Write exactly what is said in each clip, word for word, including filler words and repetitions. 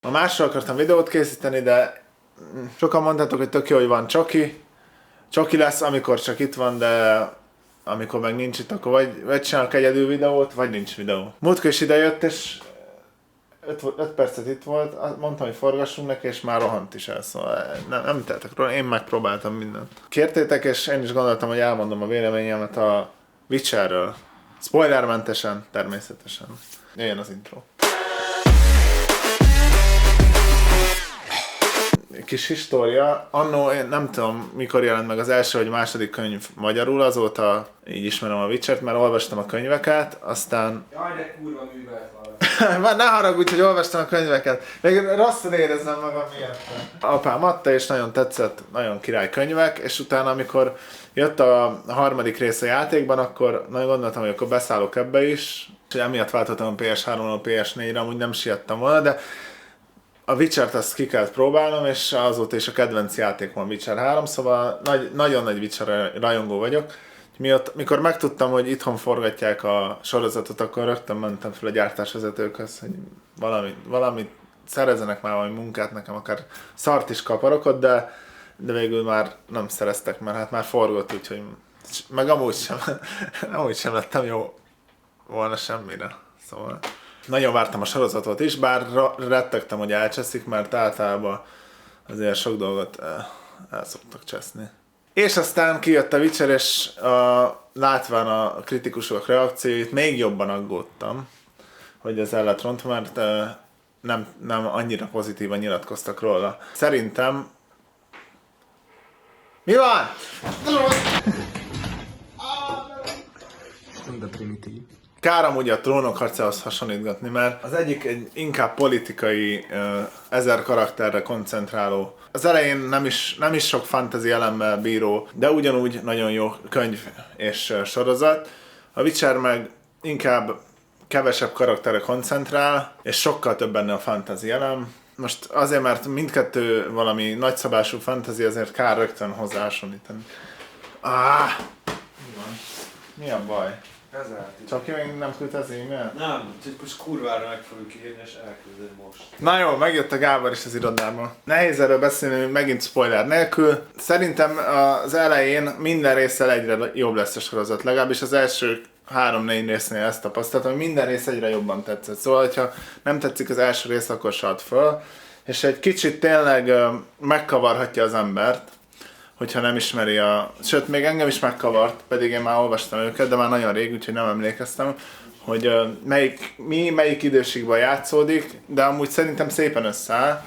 Ma másról akartam videót készíteni, de sokan mondtátok, hogy tök jó, hogy van Csoki. Csoki lesz, amikor csak itt van, de amikor meg nincs itt, akkor vagy, vagy csinálok egyedül videót, vagy nincs videó. Múltkor is idejött, és öt percet itt volt, mondtam, hogy forgassunk neki, és már rohant is el, szóval nem, nem tettek róla, én megpróbáltam mindent. Kértétek, és én is gondoltam, hogy elmondom a véleményemet a Witcherről. Spoilermentesen, természetesen. Jöjjön az intro. Kis história. Annó, én nem tudom, mikor jelent meg az első vagy második könyv magyarul, azóta így ismerem a Witchert, mert olvastam a könyveket, aztán... Jaj, de kurva művelt van. Már ne haragudj, hogy olvastam a könyveket. Még rosszul érezem magam miatt. Apám adta, és nagyon tetszett, nagyon király könyvek, és utána, amikor jött a harmadik rész a játékban, akkor nagyon gondoltam, hogy akkor beszállok ebbe is, és emiatt váltottam a P S háromról a P S négyre, amúgy nem siettem volna, de a Witchert azt ki kellett próbálnom, és azóta is a kedvenc játékom a Witcher három, szóval nagy, nagyon nagy Witcher rajongó vagyok. Miatt, mikor megtudtam, hogy itthon forgatják a sorozatot, akkor rögtön mentem fel a gyártásvezetőkhöz, hogy valamit, valamit szerezzenek már valami munkát, nekem akár szart is kaparokot, de, de végül már nem szereztek, mert hát már forgott, úgyhogy meg amúgy sem, amúgy sem lettem jó volna semmire. Szóval nagyon vártam a sorozatot is, bár rettegtem, hogy elcseszik, mert általában azért sok dolgot el, el szoktak cseszni. És aztán kijött a Witcher, és a, látván a kritikusok reakcióit még jobban aggódtam, hogy ez el lett rontva, mert e, nem, nem annyira pozitívan nyilatkoztak róla. Szerintem... Mi van? De primitív. Kár amúgy a Trónok harcához hasonlítgatni, mert az egyik egy inkább politikai, ezer karakterre koncentráló. Az elején nem is, nem is sok fantasy elemmel bíró, de ugyanúgy nagyon jó könyv és sorozat. A Witcher meg inkább kevesebb karakterre koncentrál, és sokkal több benne a fantasy elem. Most azért, mert mindkettő valami nagyszabású fantasy, azért kár rögtön hozzá hasonlítani. Ah, mi van? Mi a baj? Csak ki még nem küldte az e-mailt? Nem, csak most kurvára meg fogjuk írni, és elküldöm most. Na jó, megjött a Gábor is az irodába. Nehéz erről beszélni, megint spoiler nélkül. Szerintem az elején minden résszel egyre jobb lesz a sorozat. Legalábbis az első három-négy résznél ezt tapasztaltam, hogy minden rész egyre jobban tetszett. Szóval, hogyha nem tetszik az első rész, akkor se add föl. És egy kicsit tényleg megkavarhatja az embert, hogyha nem ismeri a... Sőt, még engem is megkavart, pedig én már olvastam őket, de már nagyon rég, úgyhogy nem emlékeztem, hogy uh, melyik, mi melyik időségben játszódik, de amúgy szerintem szépen összeáll.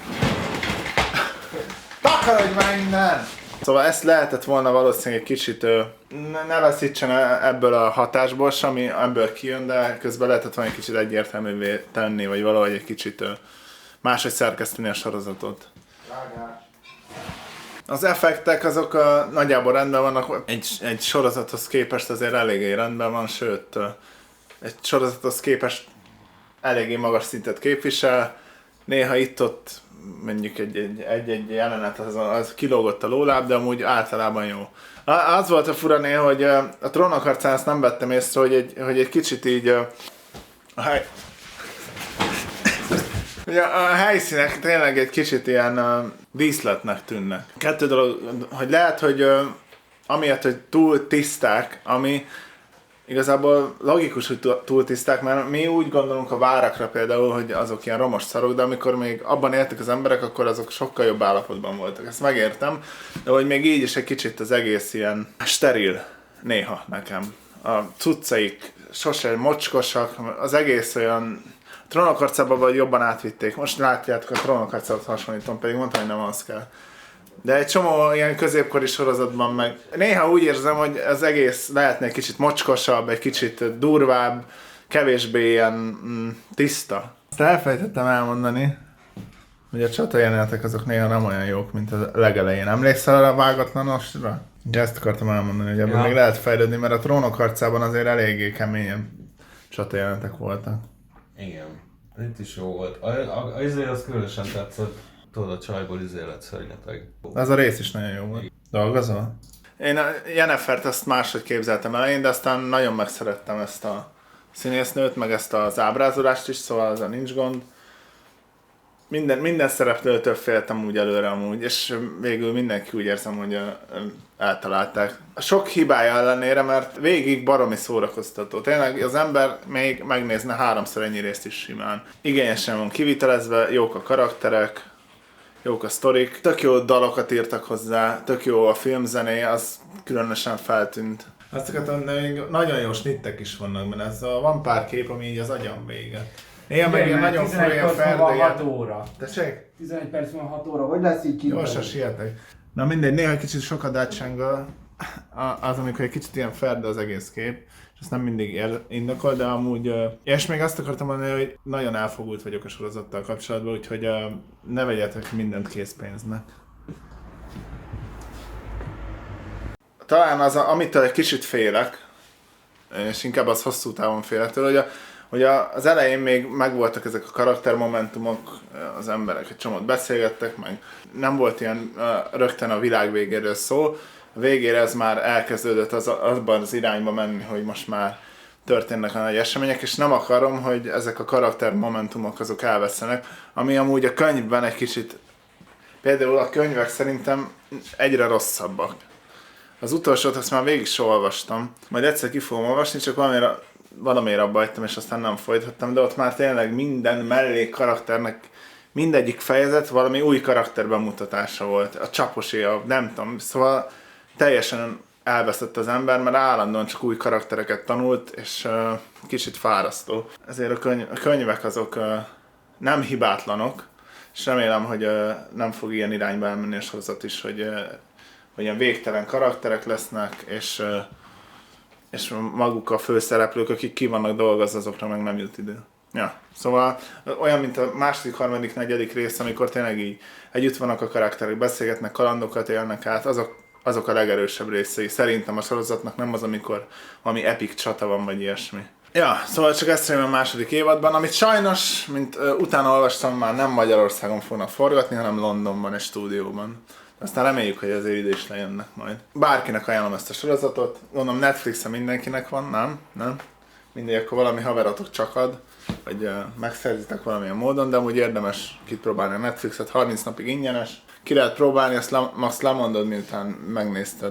Takarodj már innen! Szóval ezt lehetett volna valószínűleg egy kicsit uh, ne, ne veszítsen ebből a hatásból, ami ebből kijön, de közben lehetett volna egy kicsit egyértelművé tenni, vagy valahogy egy kicsit uh, máshogy szerkeszteni a sorozatot. Vágás. Az effektek azok a, nagyjából rendben vannak, egy, egy sorozathoz képest azért eléggé rendben van, sőt, egy sorozathoz képest eléggé magas szintet képvisel. Néha itt-ott mondjuk egy-egy jelenet az, az kilógott a lóláb, de amúgy általában jó. Az volt a fura néha, hogy a Trónok harcán ezt nem vettem észre, hogy egy, hogy egy kicsit így a hely... Ugye a helyszínek tényleg egy kicsit ilyen uh, díszletnek tűnnek. Kettő dolog, hogy lehet, hogy uh, amiatt, hogy túl tiszták, ami igazából logikus, hogy túl tiszták, mert mi úgy gondolunk a várakra például, hogy azok ilyen romos szarok, de amikor még abban éltek az emberek, akkor azok sokkal jobb állapotban voltak. Ezt megértem, de hogy még így is egy kicsit az egész ilyen steril néha nekem. A cuccaik sose mocskosak, az egész olyan... A Trónok harcában vagy jobban átvitték. Most látjátok, a Trónok harcához hasonlítom, pedig mondtam, hogy nem az kell. De egy csomó ilyen középkori sorozatban meg néha úgy érzem, hogy az egész lehetne egy kicsit mocskosabb, egy kicsit durvább, kevésbé ilyen mm, tiszta. Ezt elfelejtettem elmondani, hogy a csatajelenetek azok néha nem olyan jók, mint a legelején. Emlékszel arra a vágatlanosra? De ezt akartam elmondani, hogy ebben ja. Még lehet fejlődni, mert a Trónok harcában azért eléggé keményen csatajelenetek voltak. Igen, itt is jó volt. A, a, a izé az különösen tetszett. Tudod, a csajból izé lett szörnyeteg. Ez a rész is nagyon jó volt. Dolgozol? Én a Jennifert ezt máshogy képzeltem elején, de aztán nagyon megszerettem ezt a színésznőt, meg ezt az ábrázolást is, szóval az a nincs gond. minden, minden szereplőtől féltem úgy előre amúgy, és végül mindenki úgy érzem, hogy eltalálták. A sok hibája ellenére, mert végig baromi szórakoztató. Tényleg az ember még megnézne háromszor ennyi részt is simán. Igényesen van kivitelezve, jók a karakterek, jók a sztorik, tök jó dalokat írtak hozzá, tök jó a filmzené, az különösen feltűnt. Azt akartam, de még nagyon jó snittek is vannak, mert ez a, van pár kép, ami így az agyam vége. Ilyen meg ilyen nagyon folyó ferdője. hat óra. Tessék? tizenegy perc van hat óra, hogy lesz így kívül? Gyorsan sietek. Na mindegy, néha kicsit sokat dácsángol az, amikor egy kicsit ilyen ferde az egész kép, és ezt nem mindig indokol, de amúgy... És még azt akartam mondani, hogy nagyon elfogult vagyok a sorozattal kapcsolatban, úgyhogy ne vegyetek mindent készpénznek. Talán az, amitől egy kicsit félek, és inkább az hosszú távon félek tőle, hogy, a, hogy a, az elején még megvoltak ezek a karaktermomentumok, az emberek egy csomót beszélgettek, meg nem volt ilyen uh, rögtön a világ végéről szó. A végére ez már elkezdődött az, azban az irányba menni, hogy most már történnek a nagy események, és nem akarom, hogy ezek a karaktermomentumok azok elvesztenek, ami amúgy a könyvben egy kicsit, például a könyvek szerintem egyre rosszabbak. Az utolsót azt már végig is olvastam, majd egyszer ki fogom olvasni, csak valamire, valamiért abba hagytam, és aztán nem folytattam, de ott már tényleg minden mellék karakternek mindegyik fejezet valami új karakter bemutatása volt. A Csaposi, a nem tudom, szóval teljesen elveszett az ember, mert állandóan csak új karaktereket tanult, és uh, kicsit fárasztó. Ezért a, könyv, a könyvek azok uh, nem hibátlanok, és remélem, hogy uh, nem fog ilyen irányba elmenni a sorozat is, hogy uh, hogy ilyen végtelen karakterek lesznek, és, és maguk a főszereplők, akik ki vannak dolgozva, azokra meg nem jut idő. Ja, szóval olyan, mint a második, harmadik, negyedik rész, amikor tényleg így együtt vannak a karakterek, beszélgetnek, kalandokat élnek át, azok, azok a legerősebb részei. Szerintem a sorozatnak nem az, amikor valami epic csata van, vagy ilyesmi. Ja, szóval csak ezt remélem a második évadban, amit sajnos, mint uh, utána olvastam, már nem Magyarországon fognak forgatni, hanem Londonban és stúdióban. Aztán reméljük, hogy azért ide is lejönnek majd. Bárkinek ajánlom ezt a sorozatot. Gondolom Netflixen mindenkinek van, nem? Nem? Mindegy, akkor valami haverotok csak ad, vagy uh, megszerzitek valamilyen módon, de amúgy érdemes kipróbálni a Netflixet, harminc napig ingyenes. Ki lehet próbálni, azt, le, azt lemondod, miután megnézted.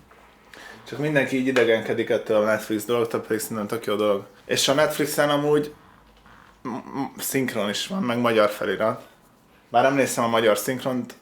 Csak mindenki így idegenkedik ettől a Netflix dologtól, pedig szerintem tök jó dolog. És a Netflixen amúgy szinkron is van, meg magyar felirat. Bár nem néztem a magyar szinkront,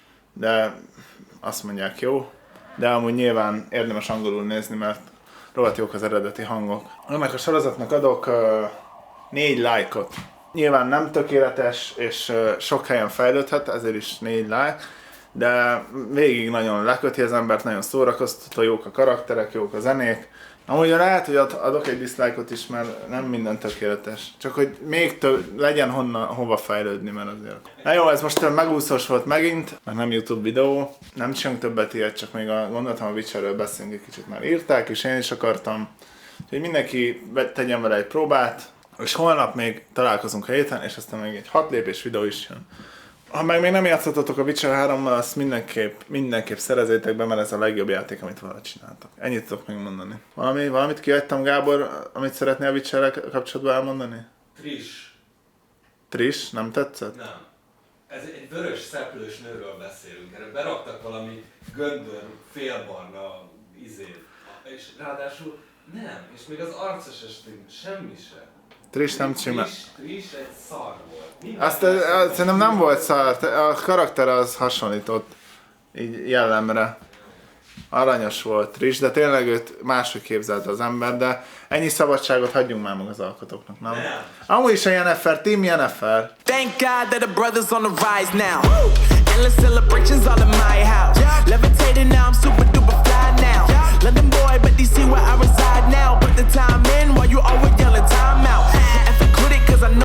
de azt mondják jó, de amúgy nyilván érdemes angolul nézni, mert rohadt jók az eredeti hangok. Ennek a sorozatnak adok uh, négy lájkot. Nyilván nem tökéletes, és uh, sok helyen fejlődhet, ezért is négy like, de végig nagyon leköti az embert, nagyon szórakoztató, jók a karakterek, jók a zenék. Amúgy lehet, hogy adok egy dislike-ot is, mert nem minden tökéletes. Csak hogy még több, legyen honna, hova fejlődni, mert azért. Na jó, ez most megúszós volt megint, mert nem YouTube videó. Nem csinálunk többet ilyet, csak még a, gondoltam a Witcherről beszélünk egy kicsit, már írták, és én is akartam. Úgyhogy mindenki tegyen vele egy próbát, és holnap még találkozunk a héten, és aztán még egy hat lépés videó is jön. Ha meg még nem játszottatok a Witcher hárommal, azt mindenképp, mindenképp szerezzétek be, mert ez a legjobb játék, amit valaha csináltak. Ennyit tudok még mondani. Valami, valamit kihagytam, Gábor, amit szeretnél a Witcherrel kapcsolatban elmondani? Trish. Trish? Nem tetszett? Nem. Ez egy vörös szeplős nőről beszélünk. Erre beraktak valami göndör, félbarna izét. És ráadásul nem. És még az arca se stim, semmi sem. Trish nem csinál. Trish, Trish egy szar volt. Azt az, az, szerintem nem volt szar, a karakter az hasonlított így jellemre. Aranyos volt Trish, de tényleg őt máshogy képzelte az ember, de ennyi szabadságot hagyjunk már meg az alkotóknak, nem? nem. Amúgy is a Yennefer, Team Yennefer. Thank God that the brothers on the rise now. Endless celebrations all in my house. Levitating now, I'm super duper